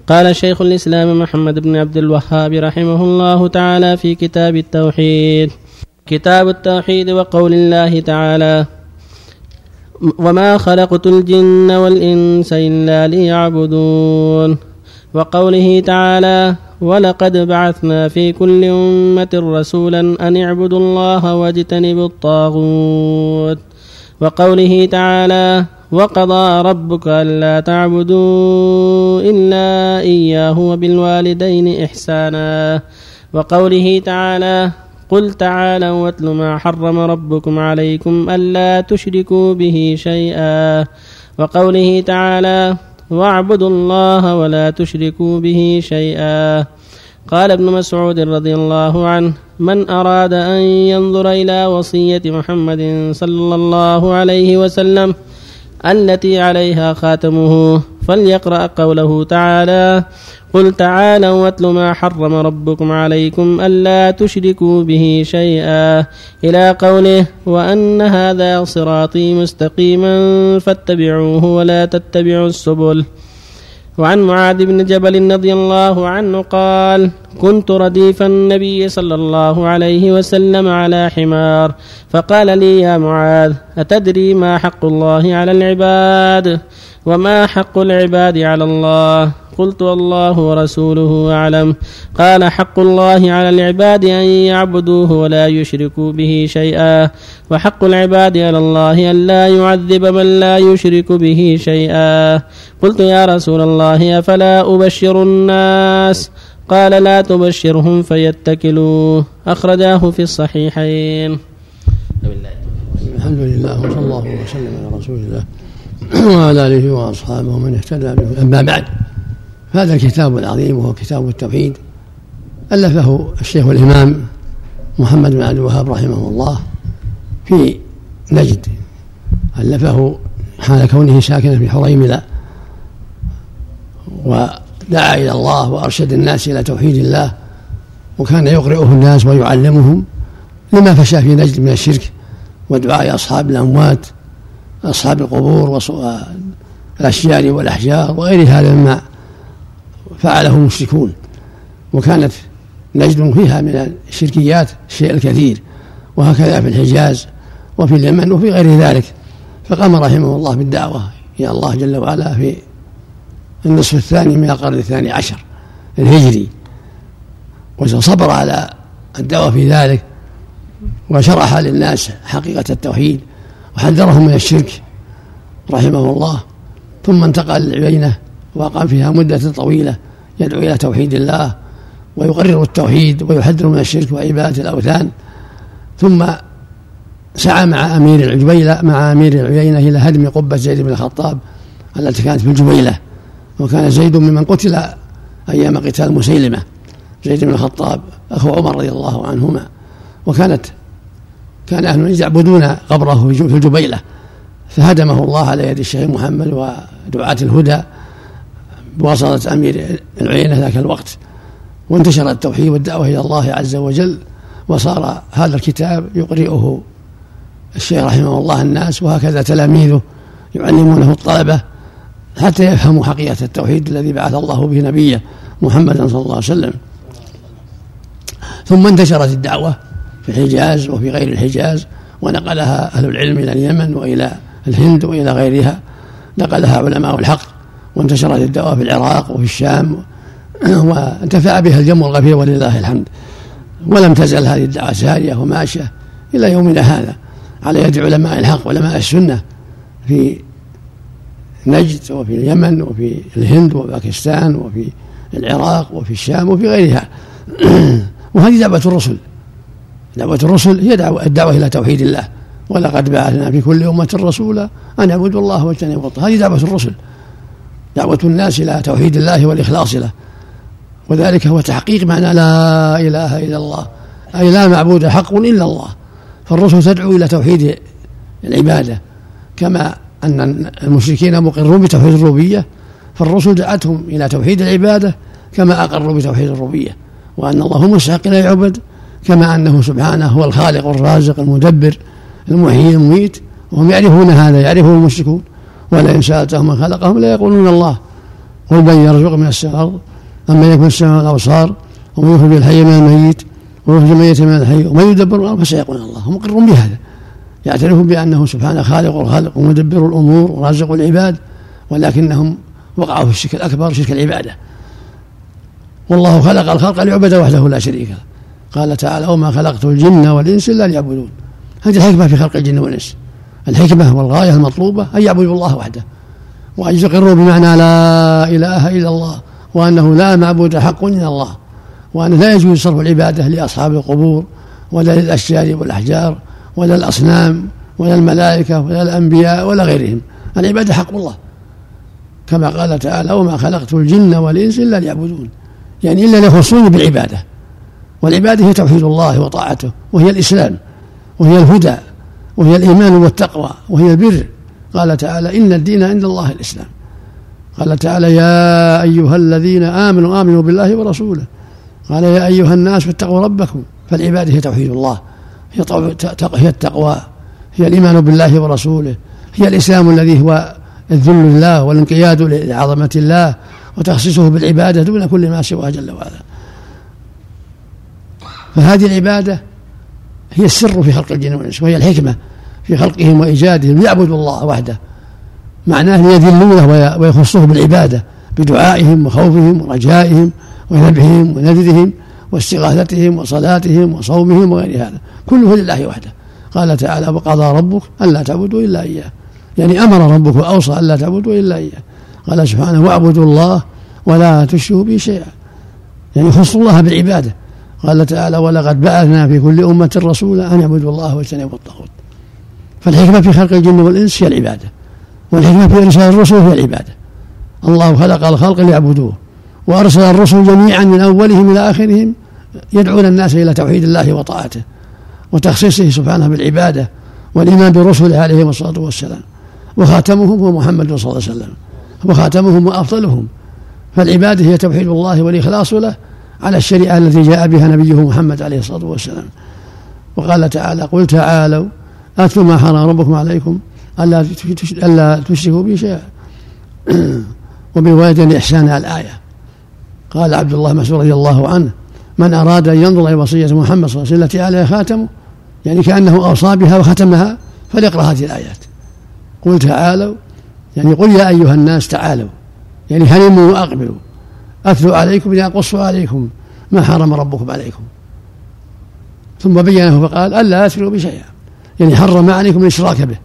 قال شيخ الإسلام محمد بن عبد الوهاب رحمه الله تعالى في كتاب التوحيد: كتاب التوحيد وقول الله تعالى: وما خلقت الجن والإنس إلا ليعبدون، وقوله تعالى: ولقد بعثنا في كل أمة رسولا أن اعبدوا الله واجتنبوا الطاغوت، وقوله تعالى: وقضى ربك ألا تعبدوا إلا إياه وبالوالدين إحسانا، وقوله تعالى: قل تعالوا واتل ما حرم ربكم عليكم ألا تشركوا به شيئا، وقوله تعالى: واعبدوا الله ولا تشركوا به شيئا. قال ابن مسعود رضي الله عنه: من أراد أن ينظر إلى وصية محمد صلى الله عليه وسلم التي عليها خاتمه فليقرأ قوله تعالى: قل تعالوا واتل ما حرم ربكم عليكم ألا تشركوا به شيئا، إلى قوله: وأن هذا صراطي مستقيما فاتبعوه ولا تتبعوا السبل. وعن معاذ بن جبل رضي الله عنه قال: كنت رديف النبي صلى الله عليه وسلم على حمار، فقال لي: يا معاذ، أتدري ما حق الله على العباد؟ وما حق العباد على الله؟ قلت: الله ورسوله أعلم. قال: حق الله على العباد أن يعبدوه ولا يشركوا به شيئا، وحق العباد على الله أن لا يعذب من لا يشرك به شيئا. قلت: يا رسول الله، أفلا أبشر الناس؟ قال: لا تبشرهم فيتكلوا. أخرجاه في الصحيحين. الحمد لله وصلى الله وسلم على رسول الله وعلى آله وأصحابه ومن اهتدى به. أما بعد، هذا الكتاب العظيم وهو كتاب التوحيد ألفه الشيخ الإمام محمد بن عبد الوهاب رحمه الله في نجد، ألفه حال كونه ساكنا في حريملة، ودعا إلى الله وأرشد الناس إلى توحيد الله، وكان يقرئه الناس ويعلمهم لما فشى في نجد من الشرك ودعاء أصحاب الأموات أصحاب القبور والأشجار والأحجار وغير هذا مما فعله المشركون. وكانت نجد فيها من الشركيات الشيء الكثير، وهكذا في الحجاز وفي اليمن وفي غير ذلك. فقام رحمه الله بالدعوة إلى الله جل وعلا في النصف الثاني من القرن الثاني عشر الهجري، وصبر على الدعوة في ذلك، وشرح للناس حقيقة التوحيد وحذرهم من الشرك رحمه الله. ثم انتقل للعيينة وقام فيها مدة طويلة يدعو إلى توحيد الله ويقرر التوحيد ويحذر من الشرك وعبادة الأوثان. ثم سعى مع أمير العيينة إلى هدم قبة زيد بن الخطاب التي كانت في الجبيلة، وكان زيد ممن قتل أيام قتال مسيلمة، زيد بن الخطاب أخو عمر رضي الله عنهما. كان أهل نجد يعبدون قبره في الجبيلة، فهدمه الله على يد الشيخ محمد ودعاة الهدى بواسطة أمير العيينة ذاك الوقت، وانتشر التوحيد والدعوة إلى الله عز وجل، وصار هذا الكتاب يقرئه الشيخ رحمه الله الناس، وهكذا تلاميذه يعلمونه الطلبة حتى يفهموا حقيقة التوحيد الذي بعث الله به نبيه محمدا صلى الله عليه وسلم. ثم انتشرت الدعوة في الحجاز وفي غير الحجاز، ونقلها أهل العلم إلى اليمن وإلى الهند وإلى غيرها، نقلها علماء الحق، وانتشرت الدعوة في العراق وفي الشام، وانتفع بها الجمع الغفير ولله الحمد. ولم تزل هذه الدعوة سارية وماشية إلى يومنا هذا على يد علماء الحق علماء السنة في نجد وفي اليمن وفي الهند وباكستان وفي العراق وفي الشام وفي غيرها. وهذه دعوة الرسل. دعوة الرسل هي الدعوة إلى توحيد الله، ولقد بعثنا في كل أمة رسولا أن اعبدوا الله واجتنبوا الطاغوت. هذه دعوة الرسل، دعوة الناس إلى توحيد الله والإخلاص له، وذلك هو تحقيق معنى لا إله إلا الله، أي لا معبود حق إلا الله. فالرسل تدعو إلى توحيد العبادة، كما أن المشركين مقرون بتوحيد الربوبية، فالرسل دعتهم إلى توحيد العبادة كما أقروا بتوحيد الربوبية، وأن الله هو مستحق لا يعبد، كما أنه سبحانه هو الخالق الرازق المدبر المحيي المميت. وهم يعرفون هذا، يعرفه المشركون، ولئن سألتهم من خلقهم لا يقولون الله. قل من يرزق من السماء والأرض أما يكون السماء والأبصار ومن يخرج الحي من الميت ويخرج الميت من الحي ومن يدبر الأمر فسيقولون الله. هم مقرون بهذا، يعترفون بأنه سبحانه خالق الخلق ومدبر الأمور ورازق العباد، ولكنهم وقعوا في الشرك الأكبر، شرك العبادة. والله خلق الخلق ليعبد وحده لا شريك له. قال تعالى وما خلقت الجن والإنس إلا ليعبدون. هذه الحكمة في خلق الجن والإنس، الحكمة والغاية المطلوبة أن يعبدوا الله وحده، وأن يقروا بمعنى لا إله إلا الله، وأنه لا معبود حق إلا الله، وأنه لا يجوز صرف العبادة لأصحاب القبور ولا للأشجار والأحجار ولا الأصنام ولا الملائكة ولا الأنبياء ولا غيرهم. العبادة حق الله، كما قال تعالى وما خلقت الجن والإنس إلا ليعبدون، يعني إلا ليخصوني بالعبادة. والعبادة هي توحيد الله وطاعته، وهي الإسلام، وهي الهدى، وهي الإيمان والتقوى، وهي البر. قال تعالى إن الدين عند الله الإسلام. قال تعالى يا أيها الذين آمنوا بالله ورسوله. قال يا أيها الناس اتقوا ربكم. فالعبادة هي توحيد الله، هي التقوى، هي الإيمان بالله ورسوله، هي الإسلام الذي هو الذل لله والانقياد لعظمة الله وتخصيصه بالعبادة دون كل ما سواه جل وعلا. فهذه العبادة هي السر في خلق الجن والإنس، وهي الحكمة في خلقهم وإيجادهم ليعبدوا الله وحده، معناه ليذلونه ويخصوه بالعبادة بدعائهم وخوفهم ورجائهم وذبحهم ونذرهم واستغاثتهم وصلاتهم وصومهم وغير هذا، كله لله وحده. قال تعالى وقضى ربك ألا تعبدوا إلا إياه، يعني أمر ربك وأوصى ألا تعبدوا إلا إياه. قال سبحانه واعبدوا الله ولا تشركوا به شيئا، يعني خصوا الله بالعبادة. قال تعالى ولقد بعثنا في كل أمة رسولا أن يعبدوا الله واجتنبوا الطاغوت. فالحكمة في خلق الجن والإنس هي العبادة، والحكمة في إرسال الرسل هي العبادة. الله خلق الخلق ليعبدوه، وأرسل الرسل جميعا من أولهم إلى آخرهم يدعون الناس إلى توحيد الله وطاعته وتخصيصه سبحانه بالعبادة والإيمان برسله عليهم الصلاة والسلام. وخاتمهم هو محمد صلى الله عليه وسلم، وخاتمهم وأفضلهم. فالعبادة هي توحيد الله والإخلاص له على الشريعة التي جاء بها نبيه محمد عليه الصلاة والسلام. وقال تعالى قل تعالوا أتلوا ما حرم ربكم عليكم ألا تشركوا به شيئا وبالوالدين إحسانا الآية. قال عبد الله مسعود رضي الله عنه من أراد أن ينظر إلى وصية محمد صلى الله عليه وسلم التي عليها خاتمه، يعني كأنه أوصى بها وختمها، فليقرأ هذه الآيات. قل تعالوا يعني قل يا أيها الناس تعالوا، يعني هلموا وأقبلوا، أتلوا عليكم يعني أقصوا عليكم ما حرم ربكم عليكم. ثم بينه فقال ألا تشركوا بشيئا، يعني حرم عليكم الإشراك به.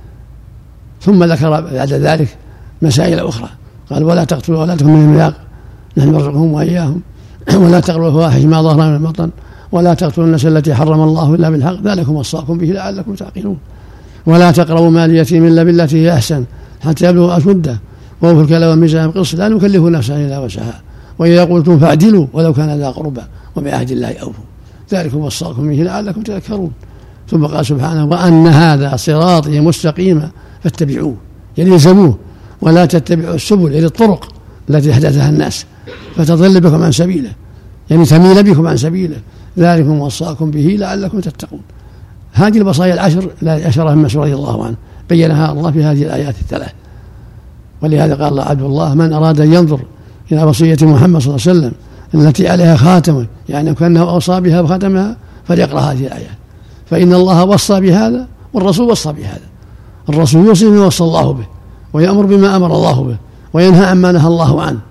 ثم ذكر بعد ذلك مسائل أخرى، قال ولا تقتلوا أولادكم من الإملاق نحن نرزقهم وإياهم، ولا تقربوا الفواحش ما ظهر من البطن، ولا تقتلوا النفس التي حرم الله إلا بالحق ذلكم وصاكم به لعلكم تعقلون، ولا تقربوا مال اليتيم إلا بالتي هي أحسن حتى يبلغ أشده وأوفوا الكيل والميزان بالقسط لا نكلف نفسا إلا وسعها وإذا قلتم فاعدلوا ولو كان ذا قربى وبعهد الله أوفوا ذلكم وصاكم به لعلكم تذكرون. ثم قال سبحانه وأن هذا صراطي مستقيما فاتبعوه، يعني يلزموه، ولا تتبعوا السبل، يعني الطرق التي أحدثها الناس فتضل بكم عن سبيله، يعني تميل بكم عن سبيله، ذلكم وصاكم به لعلكم تتقون. هذه الوصايا العشر لا أشرها من مسعود رضي الله عنه بينها الله في هذه الآيات الثلاث. ولهذا قال عبد الله من أراد أن ينظر إلى وصية محمد صلى الله عليه وسلم التي عليها خاتمه، يعني كأنه أوصى بها وختمها، فليقرأ هذه الآيات، فإن الله وصى بهذا والرسول وصى بهذا. الرسول يوصي بما وصى الله به ويأمر بما أمر الله به وينهى عما نهى الله عنه.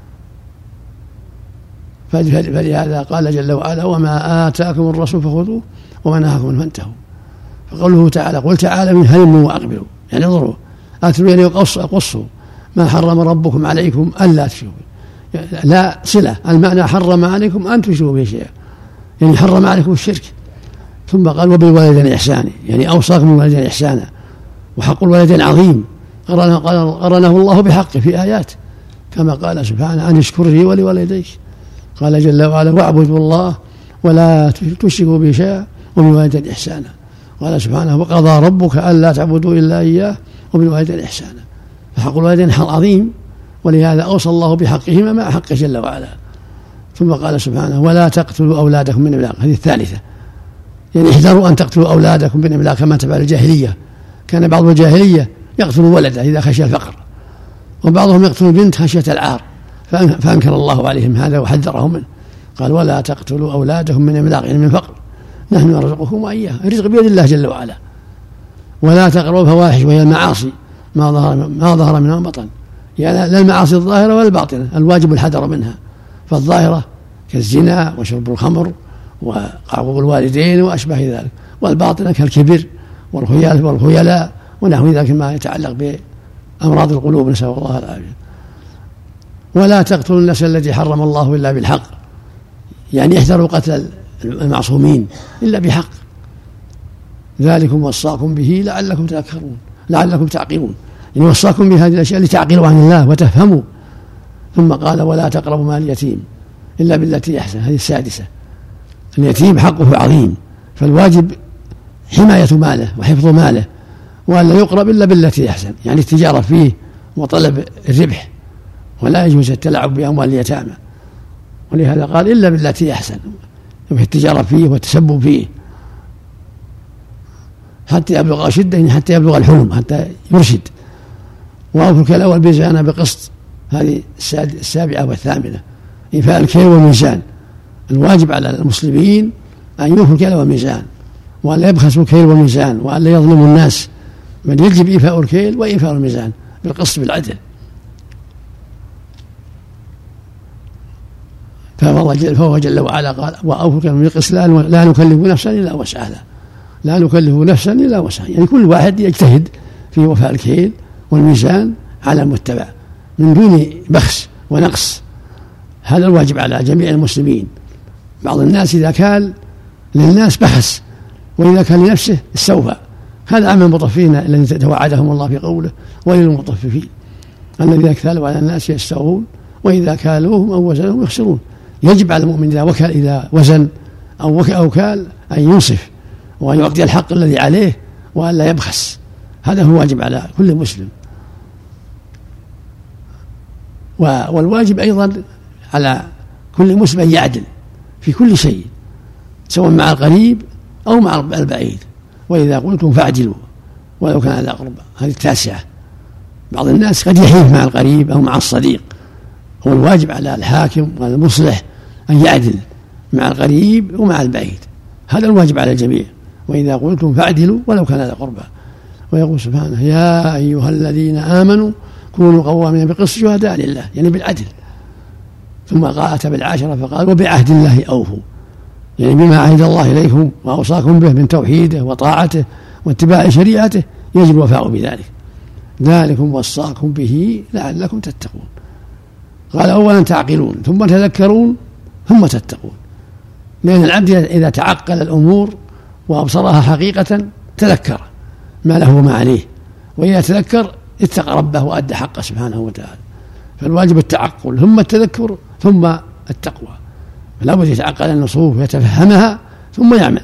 فلهذا قال جل وعلا وما آتاكم الرسول فخذوه وما نهاكم عنه فانتهوا. فقوله تعالى قل تعالى من هلموا وأقبلوا، يعني انظروا أتلوا يعني قصوا ما حرم ربكم عليكم ألا تشركوا، يعني لا صلة، المعنى حرم عليكم أن تشركوا به شيئا، يعني حرم عليكم الشرك. ثم قال وبالوالدين إحسانا، يعني أوصاكم بالوالدين إحسانا، وحق الوالدين عظيم قرنه الله بحقه في آيات كما قال سبحانه أن اشكر لي ولوالديك. قال جل وعلا واعبدوا الله ولا تشركوا به شيئا وبالوالدين إحسانا. قال سبحانه وقضى ربك ألا تعبدوا إلا إياه وبالوالدين إحسانا. فحق الوالدين حق عظيم، ولهذا أوصى الله بحقهما مع حقه جل وعلا. ثم قال سبحانه ولا تقتلوا أولادكم من إملاق، هذه الثالثة، يعني احذروا أن تقتلوا أولادكم من إملاق كما تفعل الجاهلية. كان بعض الجاهلية يقتل ولده إذا خشي الفقر، وبعضهم يقتل البنت خشية العار، فأنكر الله عليهم هذا وحذرهم منه، قال ولا تقتلوا أولادهم من إملاق من فقر نحن نرزقكم وإياهم، الرزق بيد الله جل وعلا. ولا تقربوا الفواحش وهي المعاصي ما ظهر منها بطن، يعني لا المعاصي الظاهرة ولا الباطنة، الواجب الحذر منها. فالظاهرة كالزنا وشرب الخمر وعقوق الوالدين وأشبه ذلك، والباطنة كالكبر والخيلاء ونحو ذلك ما يتعلق بأمراض القلوب، نسأل الله العافية. ولا تقتلوا النفس التي حرم الله إلا بالحق، يعني احذروا قتل المعصومين إلا بحق. ذلكم وصاكم به لعلكم تذكرون لعلكم تعقلون، يعني وصاكم بهذه الأشياء لتعقلوا عن الله وتفهموا. ثم قال ولا تقربوا مال اليتيم إلا بالتي أحسن، هذه السادسة. اليتيم حقه عظيم، فالواجب حماية ماله وحفظ ماله، وألا يقرب إلا بالتي أحسن، يعني التجارة فيه وطلب الربح، ولا يجوز التلاعب بأموال اليتامى. ولهذا قال إلا بالتي أحسن، في التجارة فيه والتسبب فيه حتى يبلغ أشده، حتى يبلغ الحلم، حتى يرشد. وأوفوا الكيل والميزان بقسط، هذه السابعة والثامنة، إيفاء الكيل والميزان. الواجب على المسلمين أن يوفوا الكيل والميزان، وأن لا يبخسوا الكيل والميزان، وأن لا يظلموا الناس، بل يجب إيفاء الكيل وإيفاء الميزان بالقسط بالعدل. فهو جل وعلا قال وأوفوا الكيل بالقسط لا نكلف نفسا إلا وسعها، لا نكلف نفسا إلا وسعها، يعني كل واحد يجتهد في وفاء الكيل والميزان على المتبع من دون بخس ونقص. هذا الواجب على جميع المسلمين. بعض الناس إذا كان للناس بخس، وإذا كان لنفسه استوفى. هذا عمل المطففين الذين توعدهم الله في قوله ويل للمطففين الذين اكتالوا على الناس يستوفون وإذا كالوهم أو وزنهم يخسرون. يجب على المؤمن إذا وزن أو كال أن ينصف وأن يعطي الحق الذي عليه وأن لا يبخس. هذا هو واجب على كل مسلم. والواجب أيضا على كل مسلم أن يعدل في كل شيء، سواء مع القريب أو مع البعيد. وإذا قلتم فاعدلوا ولو كان ذا قربى، هذه التاسعة. بعض الناس قد يحيف مع القريب أو مع الصديق، هو الواجب على الحاكم والمصلح أن يعدل مع القريب ومع البعيد، هذا الواجب على الجميع. وإذا قلتم فاعدلوا ولو كان ذا قربى. ويقول سبحانه يا أيها الذين آمنوا كونوا قوامين بالقسط شهداء لله، يعني بالعدل. ثم أتى بالعاشرة فقال وبعهد الله أوفوا، يعني بما عهد الله إليكم وأوصاكم به من توحيده وطاعته واتباع شريعته يجب الوفاء بذلك. ذلكم وصاكم به لعلكم تتقون. قال أولا تعقلون ثم تذكرون ثم تتقون، لأن العبد إذا تعقل الأمور وأبصرها حقيقة تذكر ما له وما عليه، وإذا تذكر اتقى ربه وأدى حقه سبحانه وتعالى. فالواجب التعقل ثم التذكر ثم التقوى، فلا بد يتعقل النصوص ويتفهمها ثم يعمل.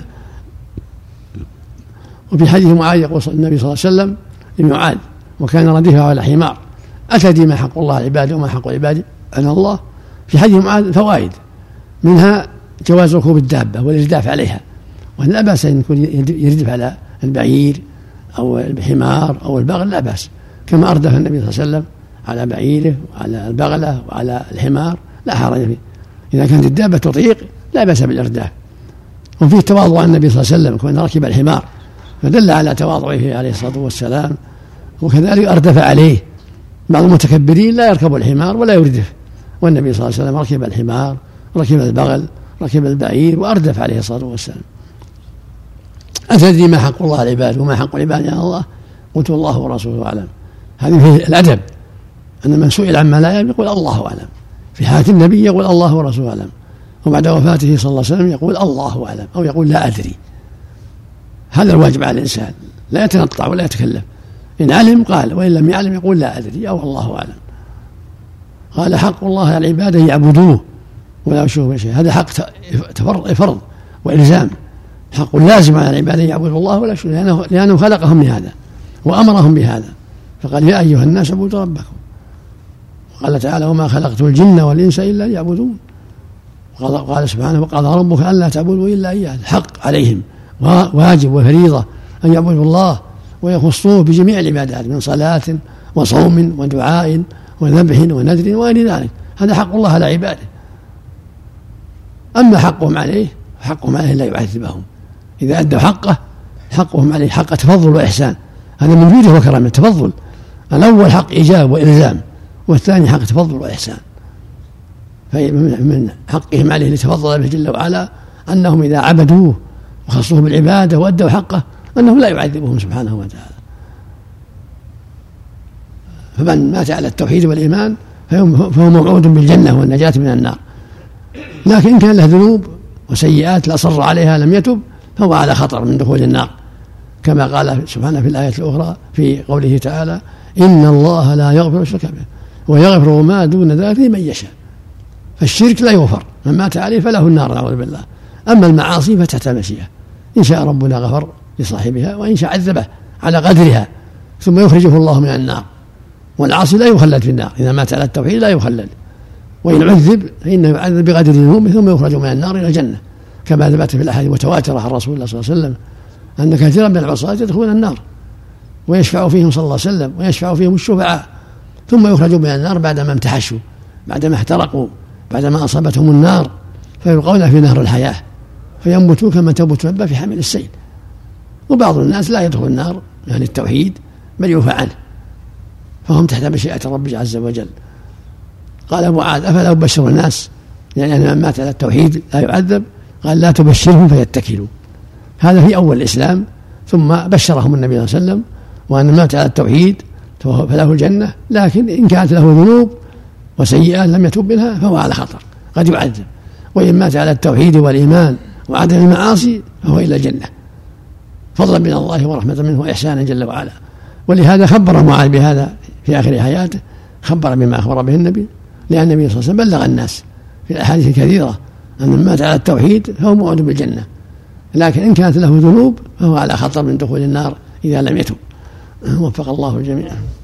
وفي حديث معاذ يقول النبي صلى الله عليه وسلم لمعاذ وكان رديفه على حمار أتدري ما حق الله على العباد وما حق العباد على الله؟ في حديث معاذ فوائد، منها جواز ركوب الدابة والإرداف عليها، وأن لا بأس أن يكون يردف على البعير أو الحمار أو البغل، لا بأس، كما أردف النبي صلى الله عليه وسلم على بعيره وعلى البغلة وعلى الحمار، لا حرج فيه. إذا كانت الدابة تطيق لا بأس بالإرداف. وفيه تواضع النبي صلى الله عليه وسلم كون ركب الحمار فدل على تواضعه عليه الصلاة والسلام، وكذلك أردف عليه. بعض المتكبرين لا يركب الحمار ولا يردف، والنبي صلى الله عليه وسلم ركب الحمار ركب البغل ركب البعير وأردف عليه الصلاة والسلام. أتدري ما حق الله على العباد وما حق العباد على الله؟ قلت الله ورسوله أعلم. هذه فيه الأدب، أن من سئل عما لا يعلم يقول الله أعلم. في حياة النبي يقول الله ورسوله أعلم، وبعد وفاته صلى الله عليه وسلم يقول الله أعلم أو يقول لا أدري. هذا الواجب على الإنسان، لا يتنطع ولا يتكلم، إن علم قال وإن لم يعلم يقول لا أدري أو الله أعلم. قال حق الله على العباد يعبدوه ولا يشركوا به شيئا، هذا حق فرض وإلزام، حق لازم على العباد يعبدوا الله ولا يشركوا، لأنه خلقهم لهذا وأمرهم بهذا. فقال يا أيها الناس اعبدوا ربكم. قال تعالى وما خلقت الجن والإنس إلا ليعبدون. قال سبحانه وقضى ربك ألا تعبدوا إلا إياه، الحق عليهم واجب وفريضة أن يعبدوا الله ويخصوه بجميع العبادات من صلاة وصوم ودعاء وذبح ونذر وغير ذلك. هذا حق الله على عباده. أما حقهم عليه فحقهم عليه لا يعذبهم إذا أدوا حقه. حقهم عليه حق تفضل وإحسان، هذا من جوده وكرمه، تفضل. الأول حق إيجاب وإلزام، والثاني حق تفضل وإحسان. فمن حقهم عليه لتفضل به جل وعلا أنهم إذا عبدوه وخصوه بالعبادة وأدوا حقه أنه لا يعذبهم سبحانه وتعالى. فمن مات على التوحيد والإيمان فهو موعود بالجنة والنجاة من النار. لكن إن كان له ذنوب وسيئات لا صر عليها لم يتب فهو على خطر من دخول النار، كما قال سبحانه في الآية الأخرى في قوله تعالى: إن الله لا يغفر الشرك به ويغفر ما دون ذلك لمن يشاء. فالشرك لا يغفر، من مات عليه فله النار نعوذ بالله. أما المعاصي فتحت المشيئة، إن شاء ربنا غفر لصاحبها وإن شاء عذبه على قدرها ثم يخرجه الله من النار. والعاصي لا يخلد في النار، إذا مات على التوحيد لا يخلد، وإن عذب فإنه يعذب بقدر ذنوبه ثم يخرج من النار إلى الجنة، كما ثبت في الأحاديث المتواترة عن رسول الله صلى الله عليه وسلم أن كثيرا من العصاة يدخلون النار ويشفع فيهم صلى الله عليه وسلم ويشفع فيهم الشفعاء، ثم يخرجوا من النار بعدما امتحشوا، بعدما احترقوا، بعدما أصابتهم النار، فيلقون في نهر الحياة فينبتوا كما تنبت الحبة في حامل السيل. وبعض الناس لا يدخل النار يعني التوحيد بل يوفى عنه، فهم تحت مشيئة رب عز وجل. قال أبو عاد: أفلا أبشر الناس؟ يعني أن من مات على التوحيد لا يعذب. قال: لا تبشرهم فيتكلوا. هذا في أول الإسلام، ثم بشرهم النبي صلى الله عليه وسلم وأن من مات على التوحيد فله الجنة، لكن إن كانت له ذنوب وسيئات لم يتوب منها فهو على خطر قد يعذب. وإن مات على التوحيد والإيمان وعدم المعاصي فهو إلى الجنة، فضلا من الله ورحمة منه وإحسانا جل وعلا. ولهذا خبر معاذ بهذا في آخر حياته، خبر بما أخبر به النبي، لأن النبي صلى الله عليه وسلم بلغ الناس في الأحاديث الكثيرة أن من مات على التوحيد فهو موعود بالجنة، لكن إن كانت له ذنوب فهو على خطر من دخول النار إذا لم يتب. وفق الله الجميع.